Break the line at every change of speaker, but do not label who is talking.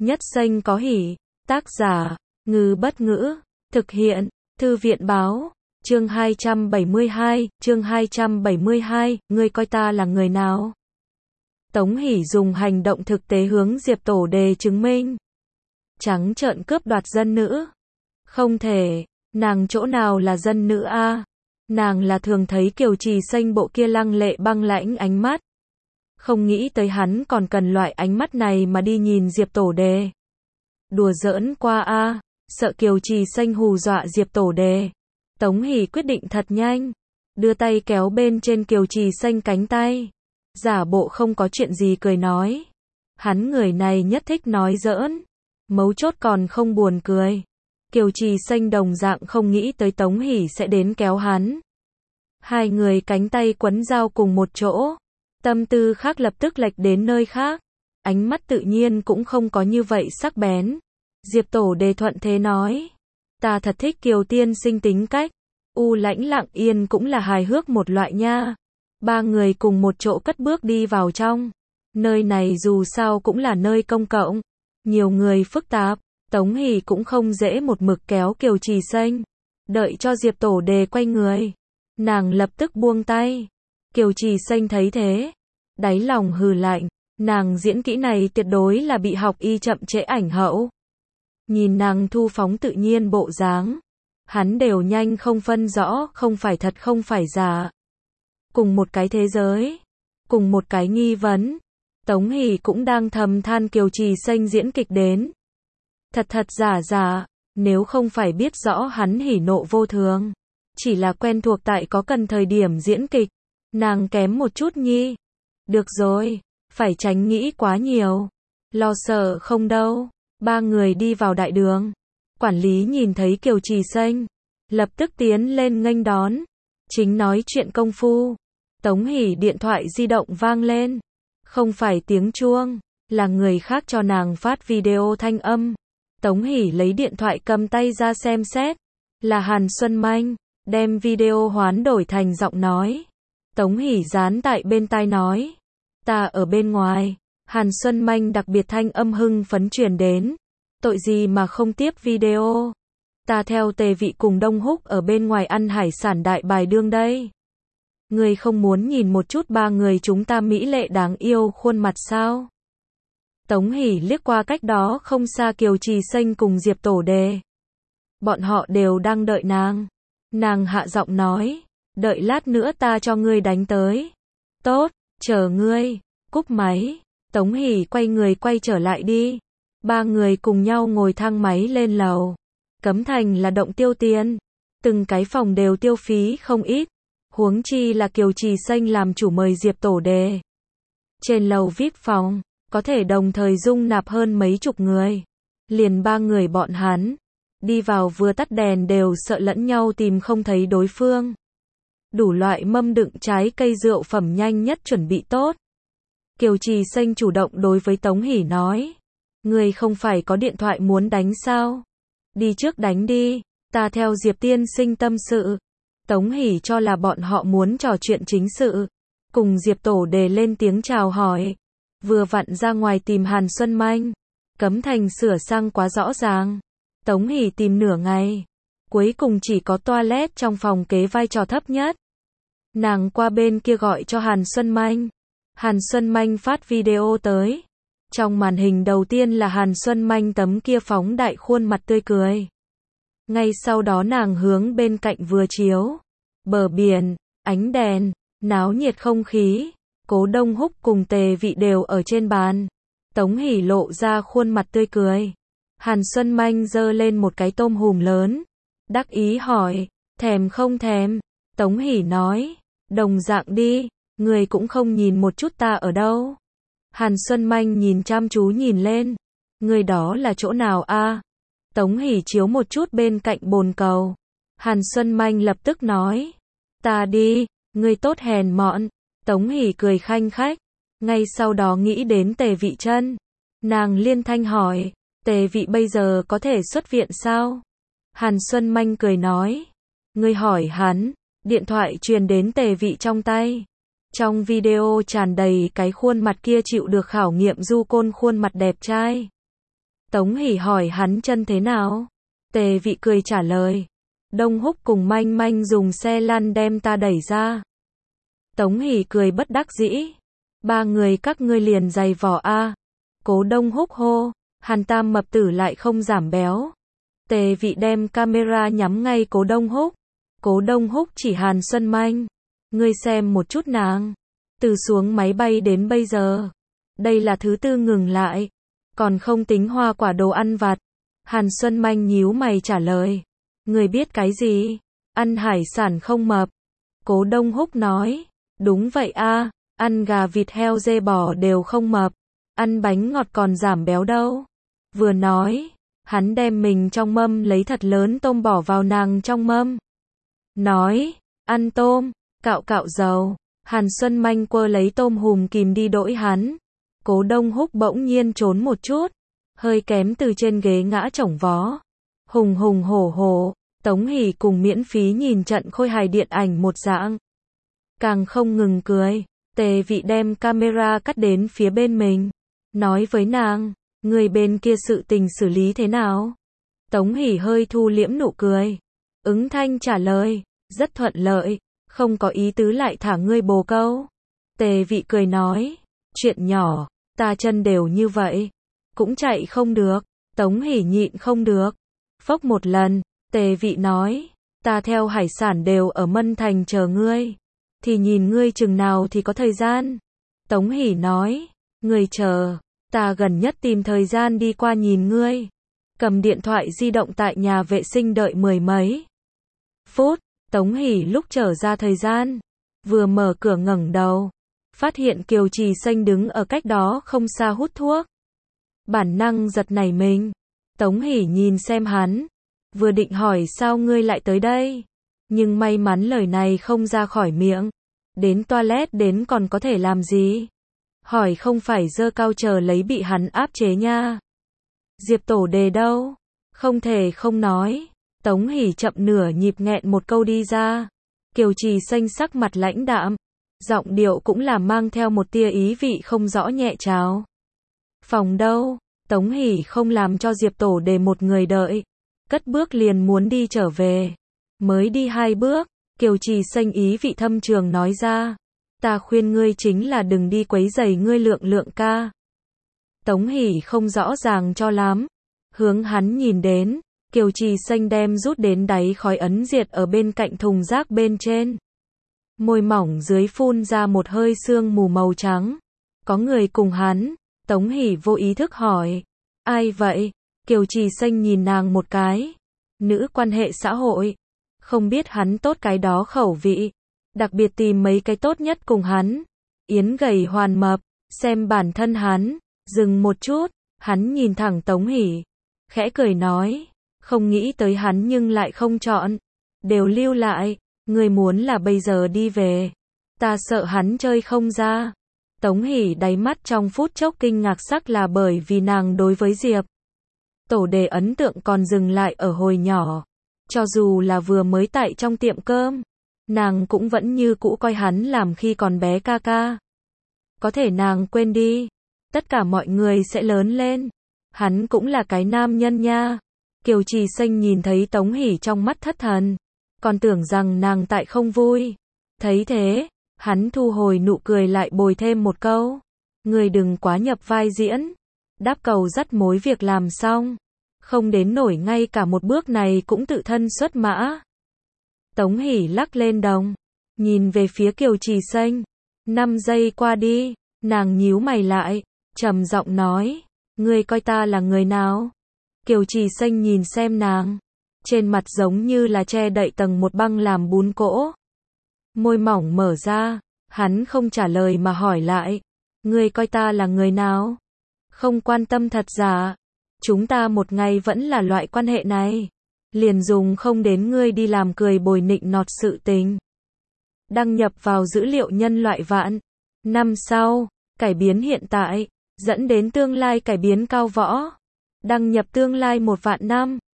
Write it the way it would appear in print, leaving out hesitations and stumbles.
Nhất xanh có hỉ. Tác giả, Ngư Bất Ngữ. Thực hiện, Thư viện Báo. Chương 272, ngươi coi ta là người nào? Tống Hỷ dùng hành động thực tế hướng Diệp Tổ Đề chứng minh. Trắng trợn cướp đoạt dân nữ. Không thể, nàng chỗ nào là dân nữ a? Nàng là thường thấy Kiều Trì Xanh bộ kia lăng lệ băng lãnh ánh mắt. Không nghĩ tới hắn còn cần loại ánh mắt này mà đi nhìn Diệp Tổ Đề. Đùa giỡn qua a, sợ Kiều Trì Xanh hù dọa Diệp Tổ Đề. Tống Hỷ quyết định thật nhanh, đưa tay kéo bên trên Kiều Trì Xanh cánh tay, giả bộ không có chuyện gì cười nói. Hắn người này nhất thích nói giỡn, mấu chốt còn không buồn cười. Kiều Trì Xanh đồng dạng không nghĩ tới Tống Hỷ sẽ đến kéo hắn. Hai người cánh tay quấn dao cùng một chỗ, tâm tư khác lập tức lệch đến nơi khác, ánh mắt tự nhiên cũng không có như vậy sắc bén. Diệp Tổ Đề thuận thế nói, ta thật thích Kiều tiên sinh tính cách, u lãnh lặng yên cũng là hài hước một loại nha. Ba người cùng một chỗ cất bước đi vào trong. Nơi này dù sao cũng là nơi công cộng, nhiều người phức tạp, Tống Hỷ cũng không dễ một mực kéo Kiều Trì Xanh. Đợi cho Diệp Tổ Đề quay người, nàng lập tức buông tay. Kiều Trì Xanh thấy thế, đáy lòng hừ lạnh, nàng diễn kỹ này tuyệt đối là bị học y chậm trễ ảnh hậu. Nhìn nàng thu phóng tự nhiên bộ dáng, hắn đều nhanh không phân rõ không phải thật không phải giả. Cùng một cái thế giới, cùng một cái nghi vấn, Tống Hỷ cũng đang thầm than Kiều Trì Xanh diễn kịch đến. Thật thật giả giả, nếu không phải biết rõ hắn hỉ nộ vô thường, chỉ là quen thuộc tại có cần thời điểm diễn kịch, nàng kém một chút nhi. Được rồi, phải tránh nghĩ quá nhiều, lo sợ không đâu. Ba người đi vào đại đường, quản lý nhìn thấy Kiều Trì Xanh, lập tức tiến lên nghênh đón. Chính nói chuyện công phu, Tống Hỷ điện thoại di động vang lên, không phải tiếng chuông, là người khác cho nàng phát video thanh âm. Tống Hỷ lấy điện thoại cầm tay ra xem xét, là Hàn Xuân Manh, đem video hoán đổi thành giọng nói. Tống Hỷ dán tại bên tai nói, ta ở bên ngoài. Hàn Xuân Manh đặc biệt thanh âm hưng phấn truyền đến, tội gì mà không tiếp video. Ta theo Tề Vị cùng Đông Húc ở bên ngoài ăn hải sản đại bài đương đây. Người không muốn nhìn một chút ba người chúng ta mỹ lệ đáng yêu khuôn mặt sao? Tống Hỷ liếc qua cách đó không xa Kiều Trì Xanh cùng Diệp Tổ Đề. Bọn họ đều đang đợi nàng. Nàng hạ giọng nói, đợi lát nữa ta cho ngươi đánh tới. Tốt, chờ ngươi. Cúp máy. Tống Hỷ quay người quay trở lại đi. Ba người cùng nhau ngồi thang máy lên lầu. Cấm thành là động tiêu tiền, từng cái phòng đều tiêu phí không ít, huống chi là Kiều Trì Xanh làm chủ mời Diệp Tổ Đề. Trên lầu VIP phòng, có thể đồng thời dung nạp hơn mấy chục người. Liền ba người bọn hắn, đi vào vừa tắt đèn đều sợ lẫn nhau tìm không thấy đối phương. Đủ loại mâm đựng trái cây rượu phẩm nhanh nhất chuẩn bị tốt. Kiều Trì Xanh chủ động đối với Tống Hỷ nói, người không phải có điện thoại muốn đánh sao? Đi trước đánh đi, ta theo Diệp tiên sinh tâm sự. Tống Hỷ cho là bọn họ muốn trò chuyện chính sự, cùng Diệp Tổ Đề lên tiếng chào hỏi. Vừa vặn ra ngoài tìm Hàn Xuân Manh, cấm thành sửa sang quá rõ ràng. Tống Hỷ tìm nửa ngày, cuối cùng chỉ có toilet trong phòng kế vai trò thấp nhất. Nàng qua bên kia gọi cho Hàn Xuân Manh. Hàn Xuân Manh phát video tới. Trong màn hình đầu tiên là Hàn Xuân Manh tấm kia phóng đại khuôn mặt tươi cười. Ngay sau đó nàng hướng bên cạnh vừa chiếu. Bờ biển, ánh đèn, náo nhiệt không khí. Cố Đông Húc cùng Tề Vị đều ở trên bàn. Tống Hỷ lộ ra khuôn mặt tươi cười. Hàn Xuân Manh giơ lên một cái tôm hùm lớn. Đắc ý hỏi, thèm không thèm? Tống Hỷ nói, đồng dạng đi, người cũng không nhìn một chút ta ở đâu. Hàn Xuân Manh nhìn chăm chú nhìn lên. Người đó là chỗ nào a? Tống Hỷ chiếu một chút bên cạnh bồn cầu. Hàn Xuân Manh lập tức nói, ta đi, người tốt hèn mọn. Tống Hỷ cười khanh khách. Ngay sau đó nghĩ đến Tề Vị chân. Nàng liên thanh hỏi, Tề Vị bây giờ có thể xuất viện sao? Hàn Xuân Manh cười nói, ngươi hỏi hắn. Điện thoại truyền đến Tề Vị trong tay. Trong video tràn đầy cái khuôn mặt kia chịu được khảo nghiệm du côn khuôn mặt đẹp trai. Tống Hỷ hỏi hắn chân thế nào? Tề Vị cười trả lời. Đông Húc cùng Manh Manh dùng xe lăn đem ta đẩy ra. Tống Hỷ cười bất đắc dĩ. Ba người các ngươi liền giày vò a. Cố Đông Húc hô. Hàn Tam mập tử lại không giảm béo. Tề Vị đem camera nhắm ngay Cố Đông Húc. Cố Đông Húc chỉ Hàn Xuân Manh. Ngươi xem một chút nàng. Từ xuống máy bay đến bây giờ. Đây là thứ tư ngừng lại. Còn không tính hoa quả đồ ăn vặt. Hàn Xuân Manh nhíu mày trả lời. Ngươi biết cái gì? Ăn hải sản không mập. Cố Đông Húc nói. Đúng vậy a, ăn gà vịt heo dê bò đều không mập. Ăn bánh ngọt còn giảm béo đâu. Vừa nói, hắn đem mình trong mâm lấy thật lớn tôm bỏ vào nàng trong mâm. Nói, ăn tôm, cạo cạo dầu. Hàn Xuân Manh quơ lấy tôm hùm kìm đi đỗi hắn. Cố Đông Húc bỗng nhiên trốn một chút, hơi kém từ trên ghế ngã chổng vó. Hùng hùng hổ hổ, Tống Hỷ cùng miễn phí nhìn trận khôi hài điện ảnh một dạng. Càng không ngừng cười, Tề Vị đem camera cắt đến phía bên mình. Nói với nàng, người bên kia sự tình xử lý thế nào? Tống Hỷ hơi thu liễm nụ cười. Ứng thanh trả lời, rất thuận lợi, không có ý tứ lại thả ngươi bồ câu. Tề Vị cười nói, chuyện nhỏ, ta chân đều như vậy, cũng chạy không được. Tống Hỷ nhịn không được. Phốc một lần, Tề Vị nói, ta theo hải sản đều ở Mân Thành chờ ngươi. Thì nhìn ngươi chừng nào thì có thời gian. Tống Hỷ nói, ngươi chờ, ta gần nhất tìm thời gian đi qua nhìn ngươi. Cầm điện thoại di động tại nhà vệ sinh đợi mười mấy phút. Tống Hỷ lúc trở ra thời gian, vừa mở cửa ngẩng đầu, phát hiện Kiều Trì Xanh đứng ở cách đó không xa hút thuốc. Bản năng giật nảy mình. Tống Hỷ nhìn xem hắn, vừa định hỏi sao ngươi lại tới đây, nhưng may mắn lời này không ra khỏi miệng. Đến toilet đến còn có thể làm gì? Hỏi không phải giơ cao chờ lấy bị hắn áp chế nha. Diệp Tổ Đề đâu? Không thể không nói. Tống Hỷ chậm nửa nhịp nghẹn một câu đi ra. Kiều Trì Xanh sắc mặt lãnh đạm, giọng điệu cũng là mang theo một tia ý vị không rõ nhẹ chào. Phòng đâu? Tống Hỷ không làm cho Diệp Tổ Đề một người đợi, cất bước liền muốn đi trở về. Mới đi 2 bước, Kiều Trì Xanh ý vị thâm trường nói ra, ta khuyên ngươi chính là đừng đi quấy rầy ngươi Lượng ca. Tống Hỷ không rõ ràng cho lắm, hướng hắn nhìn đến. Kiều Trì Xanh đem rút đến đáy khói ấn diệt ở bên cạnh thùng rác bên trên. Môi mỏng dưới phun ra một hơi sương mù màu trắng. Có người cùng hắn. Tống Hỷ vô ý thức hỏi, ai vậy? Kiều Trì Xanh nhìn nàng một cái. Nữ quan hệ xã hội. Không biết hắn tốt cái đó khẩu vị. Đặc biệt tìm mấy cái tốt nhất cùng hắn. Yến gầy hoàn mập. Xem bản thân hắn. Dừng một chút. Hắn nhìn thẳng Tống Hỷ. Khẽ cười nói. Không nghĩ tới hắn nhưng lại không chọn. Đều lưu lại. Người muốn là bây giờ đi về. Ta sợ hắn chơi không ra. Tống Hỷ đáy mắt trong phút chốc kinh ngạc sắc là bởi vì nàng đối với Diệp Tổ Đề ấn tượng còn dừng lại ở hồi nhỏ. Cho dù là vừa mới tại trong tiệm cơm, nàng cũng vẫn như cũ coi hắn làm khi còn bé ca ca. Có thể nàng quên đi. Tất cả mọi người sẽ lớn lên. Hắn cũng là cái nam nhân nha. Kiều Trì Xanh nhìn thấy Tống Hỷ trong mắt thất thần, còn tưởng rằng nàng tại không vui. Thấy thế, hắn thu hồi nụ cười lại bồi thêm một câu. Người đừng quá nhập vai diễn. Đáp cầu dắt mối việc làm xong. Không đến nổi ngay cả một bước này cũng tự thân xuất mã. Tống Hỷ lắc lên đồng, nhìn về phía Kiều Trì Xanh. 5 giây qua đi, nàng nhíu mày lại, trầm giọng nói. Ngươi coi ta là người nào? Kiều Trì Xanh nhìn xem nàng. Trên mặt giống như là che đậy tầng một băng làm bún cỗ. Môi mỏng mở ra, hắn không trả lời mà hỏi lại. Ngươi coi ta là người nào? Không quan tâm thật giả. Chúng ta một ngày vẫn là loại quan hệ này. Liền dùng không đến ngươi đi làm cười bồi nịnh nọt sự tình. Đăng nhập vào dữ liệu nhân loại vạn năm sau, cải biến hiện tại, dẫn đến tương lai cải biến cao võ. Đăng nhập tương lai 1 vạn năm.